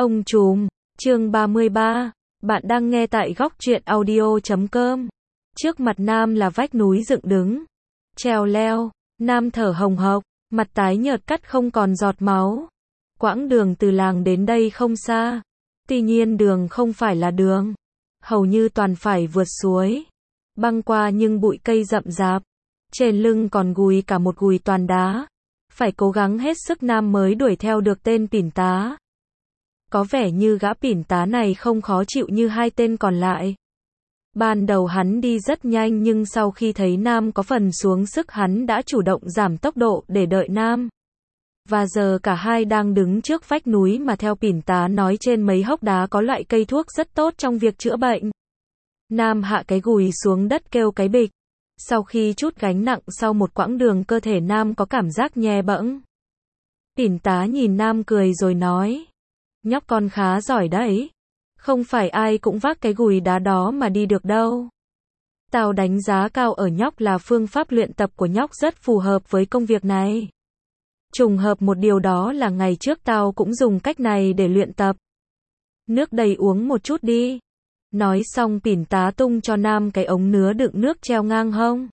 Ông trùm, chương 33, bạn đang nghe tại góc truyện audio.com. Trước mặt Nam là vách núi dựng đứng. Trèo leo, Nam thở hồng hộc, mặt tái nhợt cắt không còn giọt máu. Quãng đường từ làng đến đây không xa. Tuy nhiên đường không phải là đường. Hầu như toàn phải vượt suối. Băng qua những bụi cây rậm rạp. Trên lưng còn gùi cả một gùi toàn đá. Phải cố gắng hết sức Nam mới đuổi theo được tên Pỉn Tá. Có vẻ như gã Pỉn Tá này không khó chịu như hai tên còn lại. Ban đầu hắn đi rất nhanh nhưng sau khi thấy Nam có phần xuống sức hắn đã chủ động giảm tốc độ để đợi Nam. Và giờ cả hai đang đứng trước vách núi mà theo Pỉn Tá nói trên mấy hốc đá có loại cây thuốc rất tốt trong việc chữa bệnh. Nam hạ cái gùi xuống đất kêu cái bịch. Sau khi chút gánh nặng sau một quãng đường cơ thể Nam có cảm giác nhẹ bẫng. Pỉn Tá nhìn Nam cười rồi nói. Nhóc con khá giỏi đấy. Không phải ai cũng vác cái gùi đá đó mà đi được đâu. Tao đánh giá cao ở nhóc là phương pháp luyện tập của nhóc rất phù hợp với công việc này. Trùng hợp một điều đó là ngày trước tao cũng dùng cách này để luyện tập. Nước đầy uống một chút đi. Nói xong Pỉn Tá tung cho Nam cái ống nứa đựng nước treo ngang hông.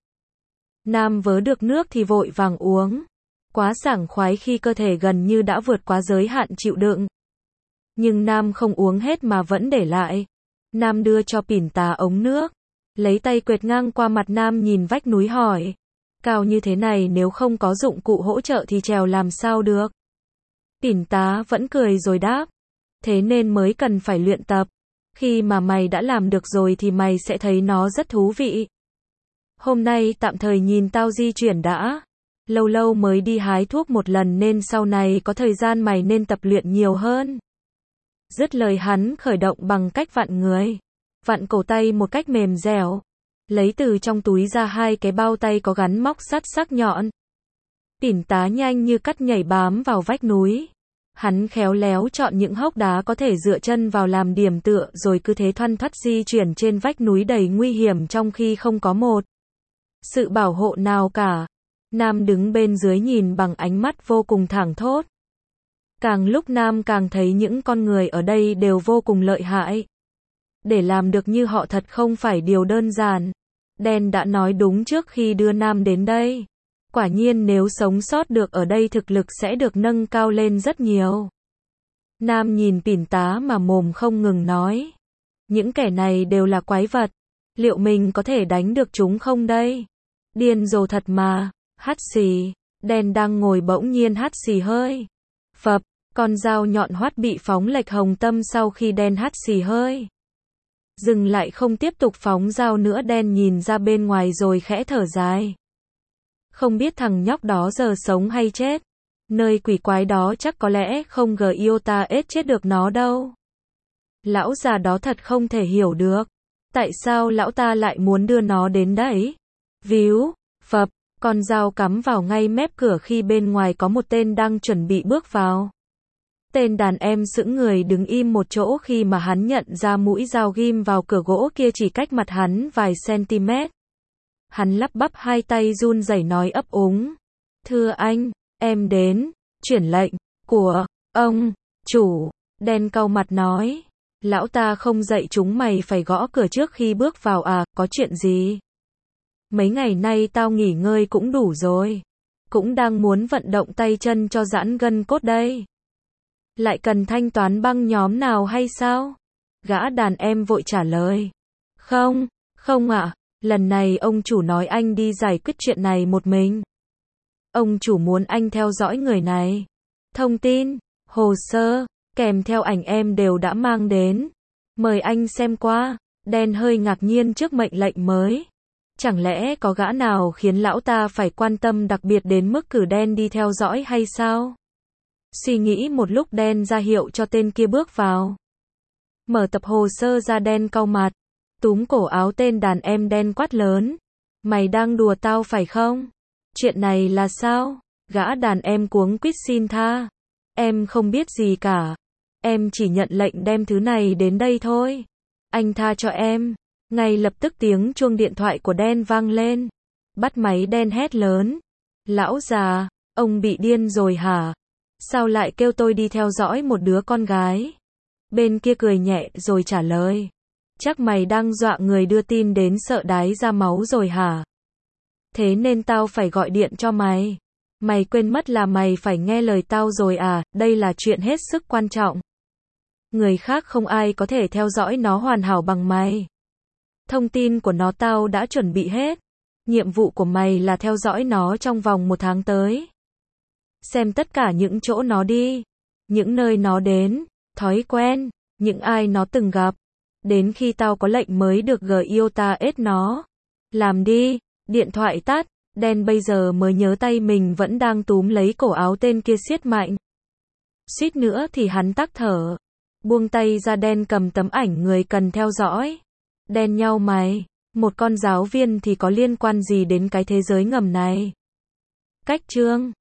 Nam vớ được nước thì vội vàng uống. Quá sảng khoái khi cơ thể gần như đã vượt quá giới hạn chịu đựng. Nhưng Nam không uống hết mà vẫn để lại. Nam đưa cho Pỉn Tá ống nước. Lấy tay quệt ngang qua mặt Nam nhìn vách núi hỏi. Cao như thế này nếu không có dụng cụ hỗ trợ thì trèo làm sao được. Pỉn Tá vẫn cười rồi đáp. Thế nên mới cần phải luyện tập. Khi mà mày đã làm được rồi thì mày sẽ thấy nó rất thú vị. Hôm nay tạm thời nhìn tao di chuyển đã. Lâu lâu mới đi hái thuốc một lần nên sau này có thời gian mày nên tập luyện nhiều hơn. Dứt lời hắn khởi động bằng cách vặn người. Vặn cổ tay một cách mềm dẻo. Lấy từ trong túi ra hai cái bao tay có gắn móc sắt sắc nhọn. Pỉn Tá nhanh như cắt nhảy bám vào vách núi. Hắn khéo léo chọn những hốc đá có thể dựa chân vào làm điểm tựa rồi cứ thế thoăn thoắt di chuyển trên vách núi đầy nguy hiểm trong khi không có một sự bảo hộ nào cả. Nam đứng bên dưới nhìn bằng ánh mắt vô cùng thảng thốt. Càng lúc Nam càng thấy những con người ở đây đều vô cùng lợi hại. Để làm được như họ thật không phải điều đơn giản. Đen đã nói đúng trước khi đưa Nam đến đây. Quả nhiên nếu sống sót được ở đây thực lực sẽ được nâng cao lên rất nhiều. Nam nhìn Pỉn Tá mà mồm không ngừng nói. Những kẻ này đều là quái vật. Liệu mình có thể đánh được chúng không đây? Điên rồ thật mà. Hắt xì. Đen đang ngồi bỗng nhiên hắt xì hơi. Phập. Con dao nhọn hoắt bị phóng lệch hồng tâm sau khi đen hắt xì hơi. Dừng lại không tiếp tục phóng dao nữa. Đen nhìn ra bên ngoài rồi khẽ thở dài. Không biết thằng nhóc đó giờ sống hay chết. Nơi quỷ quái đó chắc có lẽ không Giota ết chết được nó đâu. Lão già đó thật không thể hiểu được. Tại sao lão ta lại muốn đưa nó đến đấy? Víu, phập, con dao cắm vào ngay mép cửa khi bên ngoài có một tên đang chuẩn bị bước vào. Tên đàn em sững người đứng im một chỗ khi mà hắn nhận ra mũi dao ghim vào cửa gỗ kia chỉ cách mặt hắn vài cm. Hắn lắp bắp hai tay run rẩy nói ấp úng. Thưa anh, em đến, chuyển lệnh, của, ông, chủ, đen cau mặt nói. Lão ta không dạy chúng mày phải gõ cửa trước khi bước vào à, có chuyện gì? Mấy ngày nay tao nghỉ ngơi cũng đủ rồi. Cũng đang muốn vận động tay chân cho giãn gân cốt đây. Lại cần thanh toán băng nhóm nào hay sao? Gã đàn em vội trả lời. Không ạ. Lần này ông chủ nói anh đi giải quyết chuyện này một mình. Ông chủ muốn anh theo dõi người này. Thông tin, hồ sơ, kèm theo ảnh em đều đã mang đến. Mời anh xem qua. Đen hơi ngạc nhiên trước mệnh lệnh mới. Chẳng lẽ có gã nào khiến lão ta phải quan tâm đặc biệt đến mức cử Đen đi theo dõi hay sao? Suy nghĩ một lúc Đen ra hiệu cho tên kia bước vào. Mở tập hồ sơ ra. Đen cau mặt. Túm cổ áo tên đàn em đen quát lớn. Mày đang đùa tao phải không? Chuyện này là sao? Gã đàn em cuống quýt xin tha. Em không biết gì cả. Em chỉ nhận lệnh đem thứ này đến đây thôi. Anh tha cho em. Ngay lập tức tiếng chuông điện thoại của Đen vang lên. Bắt máy. Đen hét lớn. Lão già, ông bị điên rồi hả? Sao lại kêu tôi đi theo dõi một đứa con gái? Bên kia cười nhẹ rồi trả lời. Chắc mày đang dọa người đưa tin đến sợ đái ra máu rồi hả? Thế nên tao phải gọi điện cho mày. Mày quên mất là mày phải nghe lời tao rồi à, đây là chuyện hết sức quan trọng. Người khác không ai có thể theo dõi nó hoàn hảo bằng mày. Thông tin của nó tao đã chuẩn bị hết. Nhiệm vụ của mày là theo dõi nó trong vòng 1 tháng tới. Xem tất cả những chỗ nó đi, những nơi nó đến, thói quen, những ai nó từng gặp. Đến khi tao có lệnh mới được Giota ết nó. Làm đi, điện thoại tắt, đen bây giờ mới nhớ tay mình vẫn đang túm lấy cổ áo tên kia siết mạnh. Suýt nữa thì hắn tắc thở. Buông tay ra, đen cầm tấm ảnh người cần theo dõi. Đen nhau mày, một con giáo viên thì có liên quan gì đến cái thế giới ngầm này? Cách chương